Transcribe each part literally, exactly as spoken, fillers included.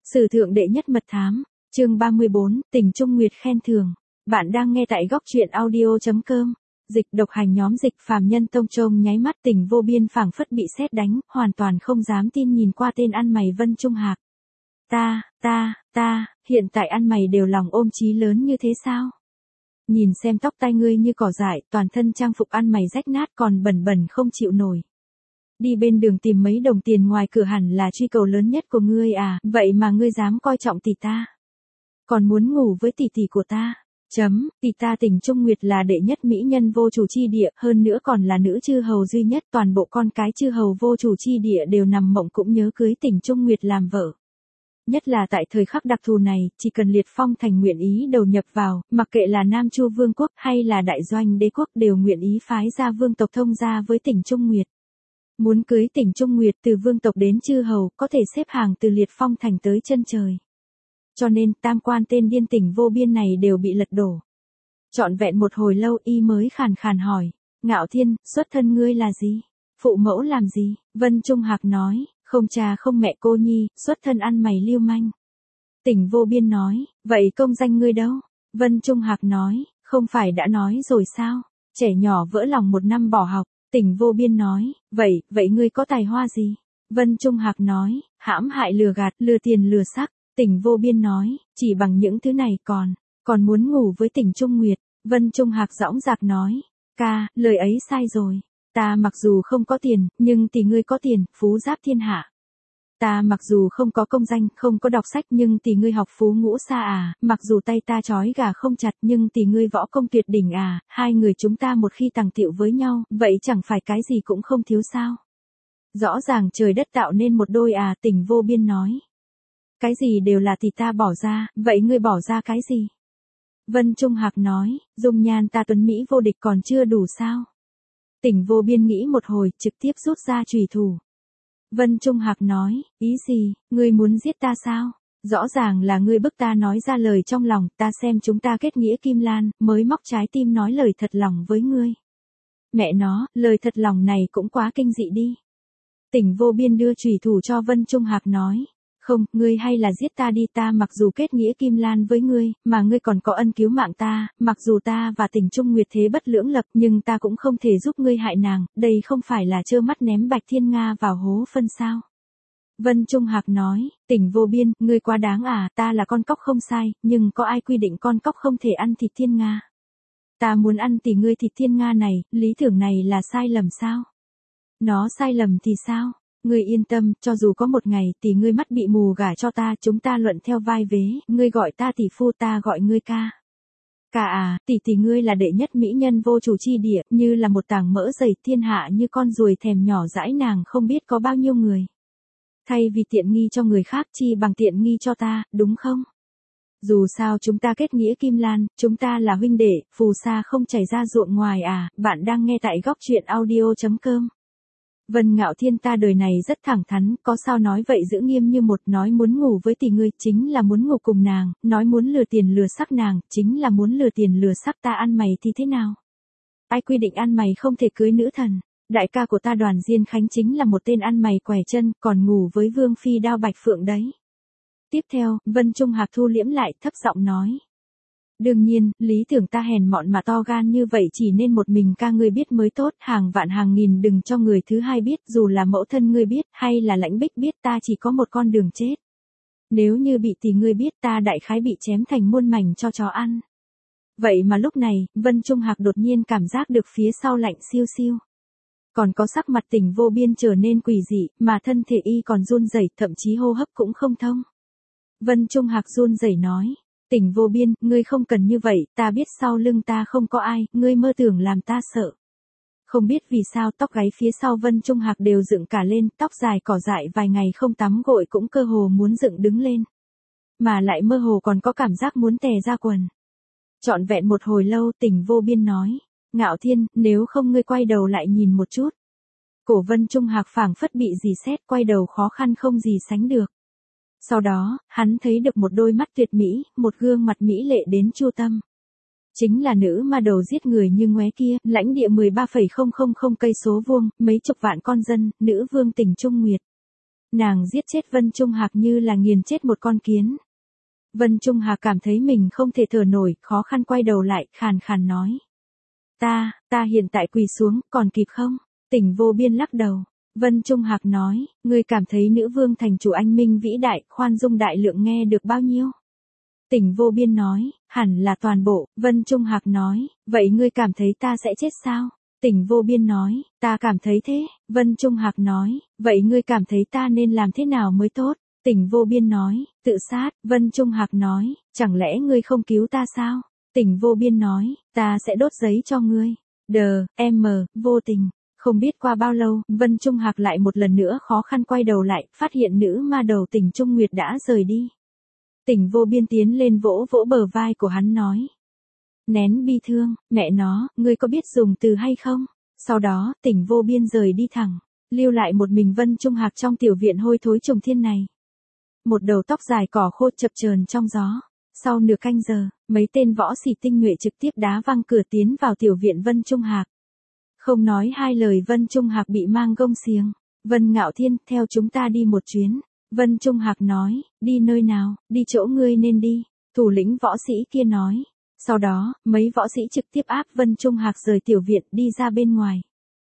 Sử thượng đệ nhất mật thám, chương ba mươi bốn, Tình Trung Nguyệt khen thưởng. Bạn đang nghe tại góc truyện audio chấm com. Dịch độc hành nhóm Dịch Phàm Nhân Tông Trôm nháy mắt Tình vô biên phảng phất bị sét đánh, hoàn toàn không dám tin nhìn qua tên ăn mày Vân Trung Hạc. Ta, ta, ta, hiện tại ăn mày đều lòng ôm chí lớn như thế sao? Nhìn xem tóc tai ngươi như cỏ dại, toàn thân trang phục ăn mày rách nát còn bẩn bẩn không chịu nổi. Đi bên đường tìm mấy đồng tiền ngoài cửa hẳn là truy cầu lớn nhất của ngươi à, vậy mà ngươi dám coi trọng tỷ ta. Còn muốn ngủ với tỷ tỷ của ta. Chấm, tỷ ta Tình Trung Nguyệt là đệ nhất mỹ nhân vô chủ chi địa, hơn nữa còn là nữ chư hầu duy nhất, toàn bộ con cái chư hầu vô chủ chi địa đều nằm mộng cũng nhớ cưới Tình Trung Nguyệt làm vợ. Nhất là tại thời khắc đặc thù này, chỉ cần Liệt Phong thành nguyện ý đầu nhập vào, mặc kệ là Nam Chu Vương quốc hay là Đại Doanh Đế quốc đều nguyện ý phái ra vương tộc thông gia với Tình Trung Nguyệt. Muốn cưới Tình Trung Nguyệt từ vương tộc đến chư hầu, có thể xếp hàng từ Liệt Phong thành tới chân trời. Cho nên, tam quan tên điên Tình vô biên này đều bị lật đổ. Trọn vẹn một hồi lâu y mới khàn khàn hỏi, Ngạo Thiên, xuất thân ngươi là gì? Phụ mẫu làm gì? Vân Trung Hạc nói, không cha không mẹ cô nhi, xuất thân ăn mày lưu manh. Tình vô biên nói, vậy công danh ngươi đâu? Vân Trung Hạc nói, không phải đã nói rồi sao? Trẻ nhỏ vỡ lòng một năm bỏ học. Tình vô biên nói, vậy, vậy ngươi có tài hoa gì? Vân Trung Hạc nói, hãm hại lừa gạt, lừa tiền lừa sắc. Tình vô biên nói, chỉ bằng những thứ này còn, còn muốn ngủ với Tình Trung Nguyệt. Vân Trung Hạc dõng dạc nói, ca, lời ấy sai rồi. Ta mặc dù không có tiền, nhưng tỷ ngươi có tiền, phú giáp thiên hạ. Ta mặc dù không có công danh, không có đọc sách nhưng tỷ ngươi học phú ngũ xa à, mặc dù tay ta trói gà không chặt nhưng tỷ ngươi võ công tuyệt đỉnh à, hai người chúng ta một khi tàng tiệu với nhau, vậy chẳng phải cái gì cũng không thiếu sao. Rõ ràng trời đất tạo nên một đôi à, Tình vô biên nói. Cái gì đều là tỷ ta bỏ ra, vậy ngươi bỏ ra cái gì? Vân Trung Hạc nói, dung nhan ta tuấn Mỹ vô địch còn chưa đủ sao? Tình vô biên nghĩ một hồi, trực tiếp rút ra chùy thủ. Vân Trung Hạc nói, ý gì, ngươi muốn giết ta sao? Rõ ràng là ngươi bức ta nói ra lời trong lòng, ta xem chúng ta kết nghĩa kim lan, mới móc trái tim nói lời thật lòng với ngươi. Mẹ nó, lời thật lòng này cũng quá kinh dị đi. Tình vô biên đưa chùy thủ cho Vân Trung Hạc nói, không, ngươi hay là giết ta đi, ta mặc dù kết nghĩa kim lan với ngươi, mà ngươi còn có ân cứu mạng ta, mặc dù ta và Tình Trung Nguyệt thế bất lưỡng lập nhưng ta cũng không thể giúp ngươi hại nàng, đây không phải là trơ mắt ném Bạch Thiên Nga vào hố phân sao. Vân Trung Hạc nói, Tình vô biên, ngươi quá đáng à, ta là con cóc không sai, nhưng có ai quy định con cóc không thể ăn thịt thiên nga? Ta muốn ăn tỷ ngươi thịt thiên nga này, lý tưởng này là sai lầm sao? Nó sai lầm thì sao? Ngươi yên tâm, cho dù có một ngày tỷ ngươi mắt bị mù gả cho ta, chúng ta luận theo vai vế, ngươi gọi ta tỷ phu, ta gọi ngươi ca. Ca à, tỷ tỷ ngươi là đệ nhất mỹ nhân vô chủ chi địa, như là một tảng mỡ dày, thiên hạ như con ruồi thèm nhỏ dãi, nàng không biết có bao nhiêu người. Thay vì tiện nghi cho người khác chi bằng tiện nghi cho ta, đúng không? Dù sao chúng ta kết nghĩa kim lan, chúng ta là huynh đệ, phù sa không chảy ra ruộng ngoài à, bạn đang nghe tại góc truyện audio chấm com. Vân Ngạo Thiên, ta đời này rất thẳng thắn, có sao nói vậy giữ nghiêm như một, nói muốn ngủ với tỷ ngươi, chính là muốn ngủ cùng nàng, nói muốn lừa tiền lừa sắc nàng, chính là muốn lừa tiền lừa sắc ta, ăn mày thì thế nào? Ai quy định ăn mày không thể cưới nữ thần? Đại ca của ta Đoàn Diên Khánh chính là một tên ăn mày quẻ chân, còn ngủ với Vương Phi Đao Bạch Phượng đấy. Tiếp theo, Vân Trung Hạc thu liễm lại, thấp giọng nói. Đương nhiên, lý tưởng ta hèn mọn mà to gan như vậy chỉ nên một mình ca ngươi biết mới tốt, hàng vạn hàng nghìn đừng cho người thứ hai biết, dù là mẫu thân ngươi biết, hay là Lãnh Bích biết, ta chỉ có một con đường chết. Nếu như bị tỷ ngươi biết, ta đại khái bị chém thành muôn mảnh cho chó ăn. Vậy mà lúc này, Vân Trung Hạc đột nhiên cảm giác được phía sau lạnh siêu siêu. Còn có sắc mặt Tình vô biên trở nên quỷ dị, mà thân thể y còn run rẩy, thậm chí hô hấp cũng không thông. Vân Trung Hạc run rẩy nói. Tình vô biên, ngươi không cần như vậy, ta biết sau lưng ta không có ai, ngươi mơ tưởng làm ta sợ. Không biết vì sao tóc gáy phía sau Vân Trung Hạc đều dựng cả lên, tóc dài cỏ dại vài ngày không tắm gội cũng cơ hồ muốn dựng đứng lên. Mà lại mơ hồ còn có cảm giác muốn tè ra quần. Trọn vẹn một hồi lâu Tình vô biên nói, Ngạo Thiên, nếu không ngươi quay đầu lại nhìn một chút. Cổ Vân Trung Hạc phảng phất bị dì xét, quay đầu khó khăn không gì sánh được. Sau đó, hắn thấy được một đôi mắt tuyệt mỹ, một gương mặt mỹ lệ đến chu tâm. Chính là nữ ma đầu giết người như ngoé kia, lãnh địa mười ba phẩy không không không cây số vuông, mấy chục vạn con dân, nữ vương Tình Trung Nguyệt. Nàng giết chết Vân Trung Hạc như là nghiền chết một con kiến. Vân Trung Hạc cảm thấy mình không thể thở nổi, khó khăn quay đầu lại, khàn khàn nói. Ta, ta hiện tại quỳ xuống, còn kịp không? Tỉnh Vô Biên lắc đầu. Vân Trung Hạc nói, ngươi cảm thấy nữ vương thành chủ anh minh vĩ đại, khoan dung đại lượng nghe được bao nhiêu? Tỉnh Vô Biên nói, hẳn là toàn bộ. Vân Trung Hạc nói, vậy ngươi cảm thấy ta sẽ chết sao? Tỉnh Vô Biên nói, ta cảm thấy thế. Vân Trung Hạc nói, vậy ngươi cảm thấy ta nên làm thế nào mới tốt? Tỉnh Vô Biên nói, tự sát. Vân Trung Hạc nói, chẳng lẽ ngươi không cứu ta sao? Tỉnh Vô Biên nói, ta sẽ đốt giấy cho ngươi. Đờ, em mờ, vô tình. Không biết qua bao lâu, Vân Trung Hạc lại một lần nữa khó khăn quay đầu lại, phát hiện nữ ma đầu Tỉnh Trung Nguyệt đã rời đi. Tỉnh Vô Biên tiến lên vỗ vỗ bờ vai của hắn nói. Nén bi thương, mẹ nó, ngươi có biết dùng từ hay không? Sau đó, Tỉnh Vô Biên rời đi thẳng, lưu lại một mình Vân Trung Hạc trong tiểu viện hôi thối trùng thiên này. Một đầu tóc dài cỏ khô chập chờn trong gió. Sau nửa canh giờ, mấy tên võ sĩ tinh nhuệ trực tiếp đá văng cửa tiến vào tiểu viện Vân Trung Hạc. Không nói hai lời Vân Trung Hạc bị mang gông xiềng. Vân Ngạo Thiên, theo chúng ta đi một chuyến. Vân Trung Hạc nói, đi nơi nào, đi chỗ ngươi nên đi. Thủ lĩnh võ sĩ kia nói. Sau đó, mấy võ sĩ trực tiếp áp Vân Trung Hạc rời tiểu viện đi ra bên ngoài.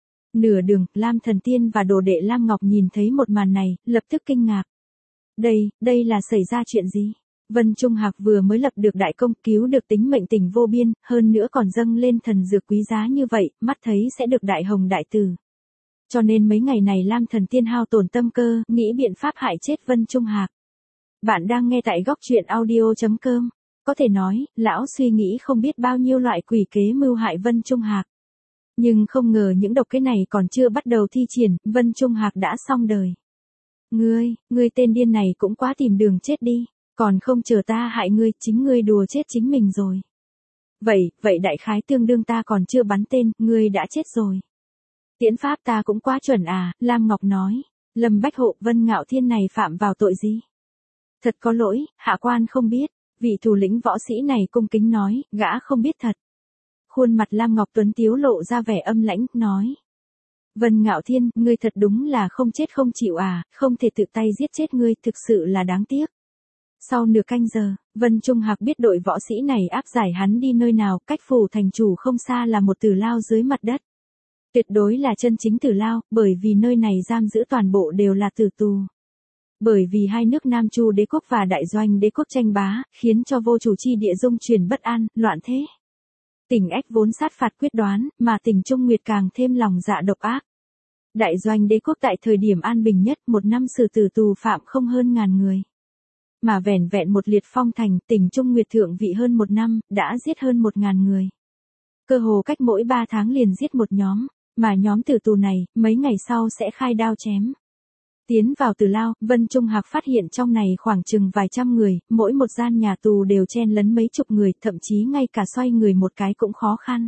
Nửa đường, Lam Thần Tiên và đồ đệ Lam Ngọc nhìn thấy một màn này, lập tức kinh ngạc. Đây, đây là xảy ra chuyện gì? Vân Trung Hạc vừa mới lập được đại công, cứu được tính mệnh Tỉnh Vô Biên, hơn nữa còn dâng lên thần dược quý giá như vậy, mắt thấy sẽ được đại hồng đại tử. Cho nên mấy ngày này Lam Thần Tiên hao tổn tâm cơ, nghĩ biện pháp hại chết Vân Trung Hạc. Bạn đang nghe tại góc truyện audio chấm com. Có thể nói, lão suy nghĩ không biết bao nhiêu loại quỷ kế mưu hại Vân Trung Hạc. Nhưng không ngờ những độc kế này còn chưa bắt đầu thi triển, Vân Trung Hạc đã xong đời. Ngươi, ngươi tên điên này cũng quá tìm đường chết đi. Còn không chờ ta hại ngươi, chính ngươi đùa chết chính mình rồi. Vậy, vậy đại khái tương đương ta còn chưa bắn tên, ngươi đã chết rồi. Tiễn pháp ta cũng quá chuẩn à, Lam Ngọc nói. Lâm Bách Hộ, Vân Ngạo Thiên này phạm vào tội gì? Thật có lỗi, hạ quan không biết. Vị thủ lĩnh võ sĩ này cung kính nói, gã không biết thật. Khuôn mặt Lam Ngọc Tuấn tiếu lộ ra vẻ âm lãnh, nói. Vân Ngạo Thiên, ngươi thật đúng là không chết không chịu à, không thể tự tay giết chết ngươi, thực sự là đáng tiếc. Sau nửa canh giờ, Vân Trung Hạc biết đội võ sĩ này áp giải hắn đi nơi nào, cách phủ thành chủ không xa là một tử lao dưới mặt đất. Tuyệt đối là chân chính tử lao, bởi vì nơi này giam giữ toàn bộ đều là tử tù. Bởi vì hai nước Nam Chu đế quốc và Đại Doanh đế quốc tranh bá, khiến cho vô chủ chi địa dung chuyển bất an, loạn thế. Tỉnh Ách vốn sát phạt quyết đoán, mà Tỉnh Trung Nguyệt càng thêm lòng dạ độc ác. Đại Doanh đế quốc tại thời điểm an bình nhất, một năm xử tử tù phạm không hơn ngàn người. Mà vẻn vẹn một liệt phong thành, Tỉnh Trung Nguyệt thượng vị hơn một năm, đã giết hơn một ngàn người. Cơ hồ cách mỗi ba tháng liền giết một nhóm, mà nhóm tử tù này, mấy ngày sau sẽ khai đao chém. Tiến vào tử lao, Vân Trung Hạc phát hiện trong này khoảng chừng vài trăm người, mỗi một gian nhà tù đều chen lấn mấy chục người, thậm chí ngay cả xoay người một cái cũng khó khăn.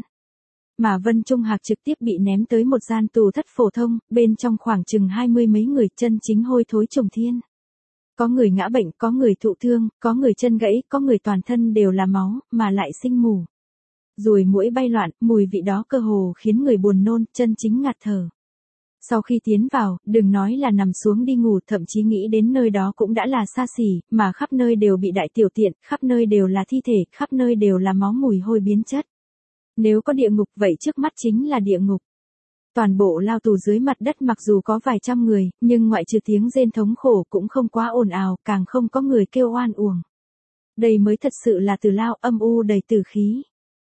Mà Vân Trung Hạc trực tiếp bị ném tới một gian tù thất phổ thông, bên trong khoảng chừng hai mươi mấy người, chân chính hôi thối trùng thiên. Có người ngã bệnh, có người thụ thương, có người chân gãy, có người toàn thân đều là máu, mà lại sinh mù. Ruồi muỗi bay loạn, mùi vị đó cơ hồ khiến người buồn nôn, chân chính ngạt thở. Sau khi tiến vào, đừng nói là nằm xuống đi ngủ, thậm chí nghĩ đến nơi đó cũng đã là xa xỉ, mà khắp nơi đều bị đại tiểu tiện, khắp nơi đều là thi thể, khắp nơi đều là máu mùi hôi biến chất. Nếu có địa ngục vậy trước mắt chính là địa ngục. Toàn bộ lao tù dưới mặt đất mặc dù có vài trăm người, nhưng ngoại trừ tiếng rên thống khổ cũng không quá ồn ào, càng không có người kêu oan uổng. Đây mới thật sự là tử lao âm u đầy tử khí.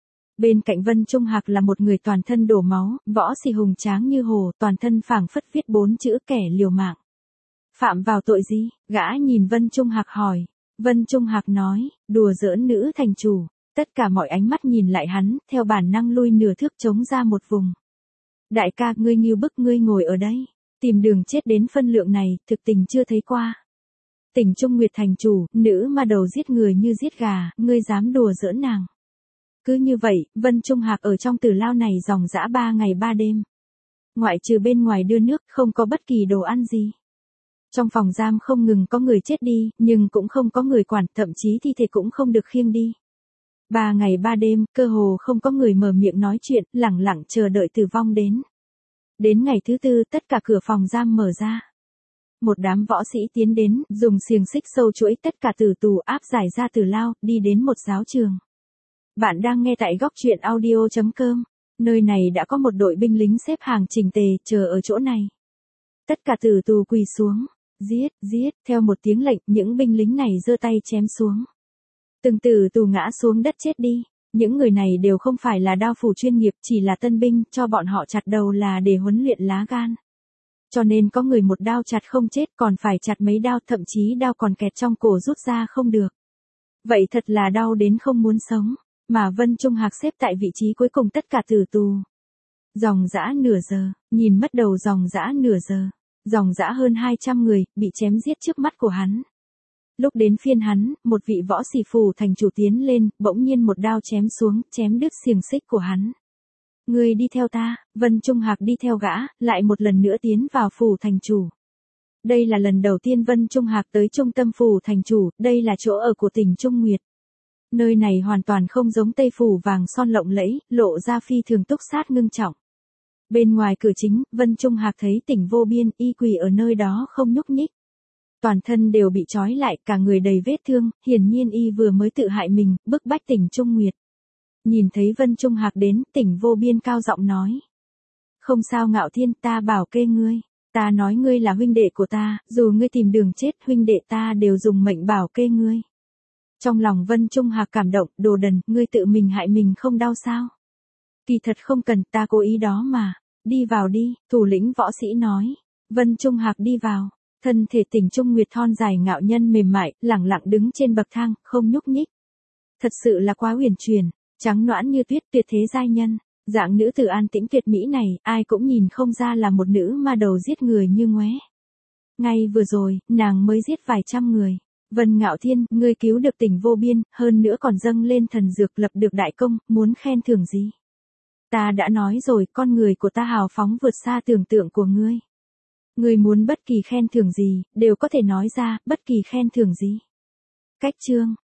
Bên cạnh Vân Trung Hạc là một người toàn thân đổ máu, võ sĩ hùng tráng như hồ, toàn thân phảng phất viết bốn chữ kẻ liều mạng. Phạm vào tội gì? Gã nhìn Vân Trung Hạc hỏi. Vân Trung Hạc nói, đùa giỡn nữ thành chủ. Tất cả mọi ánh mắt nhìn lại hắn, theo bản năng lui nửa thước trống ra một vùng. Đại ca, ngươi nghiêu bức, ngươi ngồi ở đây. Tìm đường chết đến phân lượng này, thực tình chưa thấy qua. Tỉnh Trung Nguyệt thành chủ, nữ mà đầu giết người như giết gà, ngươi dám đùa giỡn nàng. Cứ như vậy, Vân Trung Hạc ở trong tử lao này dòng dã ba ngày ba đêm. Ngoại trừ bên ngoài đưa nước, không có bất kỳ đồ ăn gì. Trong phòng giam không ngừng có người chết đi, nhưng cũng không có người quản, thậm chí thi thể cũng không được khiêng đi. Ba ngày ba đêm, cơ hồ không có người mở miệng nói chuyện, lẳng lặng chờ đợi tử vong đến. Đến ngày thứ tư, tất cả cửa phòng giam mở ra. Một đám võ sĩ tiến đến, dùng xiềng xích sâu chuỗi tất cả tử tù áp giải ra tử lao, đi đến một giáo trường. Bạn đang nghe tại góc truyện audio chấm com. Nơi này đã có một đội binh lính xếp hàng chỉnh tề, chờ ở chỗ này. Tất cả tử tù quỳ xuống. Giết, giết, theo một tiếng lệnh, những binh lính này giơ tay chém xuống. Từng tử tù ngã xuống đất chết đi. Những người này đều không phải là đao phủ chuyên nghiệp, chỉ là tân binh, cho bọn họ chặt đầu là để huấn luyện lá gan. Cho nên có người một đao chặt không chết, còn phải chặt mấy đao, thậm chí đao còn kẹt trong cổ rút ra không được. Vậy thật là đau đến không muốn sống. Mà Vân Trung Hạc xếp tại vị trí cuối cùng tất cả tử tù. Dòng dã nửa giờ, nhìn mất đầu dòng dã nửa giờ. Dòng dã hơn hai trăm người, bị chém giết trước mắt của hắn. Lúc đến phiên hắn, một vị võ sĩ phủ thành chủ tiến lên, bỗng nhiên một đao chém xuống, chém đứt xiềng xích của hắn. Người đi theo ta, Vân Trung Hạc đi theo gã, lại một lần nữa tiến vào phủ thành chủ. Đây là lần đầu tiên Vân Trung Hạc tới trung tâm phủ thành chủ, đây là chỗ ở của tỉnh Trung Nguyệt. Nơi này hoàn toàn không giống Tây phủ vàng son lộng lẫy, lộ ra phi thường túc sát ngưng trọng. Bên ngoài cửa chính, Vân Trung Hạc thấy Tỉnh Vô Biên, y quỳ ở nơi đó không nhúc nhích. Toàn thân đều bị trói lại, cả người đầy vết thương, hiển nhiên y vừa mới tự hại mình, bức bách Tỉnh Trung Nguyệt. Nhìn thấy Vân Trung Hạc đến, Tỉnh Vô Biên cao giọng nói. Không sao Ngạo Thiên, ta bảo kê ngươi. Ta nói ngươi là huynh đệ của ta, dù ngươi tìm đường chết, huynh đệ ta đều dùng mệnh bảo kê ngươi. Trong lòng Vân Trung Hạc cảm động, đồ đần, ngươi tự mình hại mình không đau sao? Kỳ thật không cần, ta cố ý đó mà. Đi vào đi, thủ lĩnh võ sĩ nói. Vân Trung Hạc đi vào. Thân thể Tỉnh Trung Nguyệt thon dài ngạo nhân mềm mại, lẳng lặng đứng trên bậc thang, không nhúc nhích. Thật sự là quá huyền truyền, trắng nõn như tuyết, tuyệt thế giai nhân. Dạng nữ tử an tĩnh tuyệt mỹ này, ai cũng nhìn không ra là một nữ ma đầu giết người như ngoé. Ngay vừa rồi, nàng mới giết vài trăm người. Vân Ngạo Thiên, ngươi cứu được Tỉnh Vô Biên, hơn nữa còn dâng lên thần dược lập được đại công, muốn khen thưởng gì? Ta đã nói rồi, con người của ta hào phóng vượt xa tưởng tượng của ngươi. Ngươi muốn bất kỳ khen thưởng gì, đều có thể nói ra, bất kỳ khen thưởng gì. Cách chương,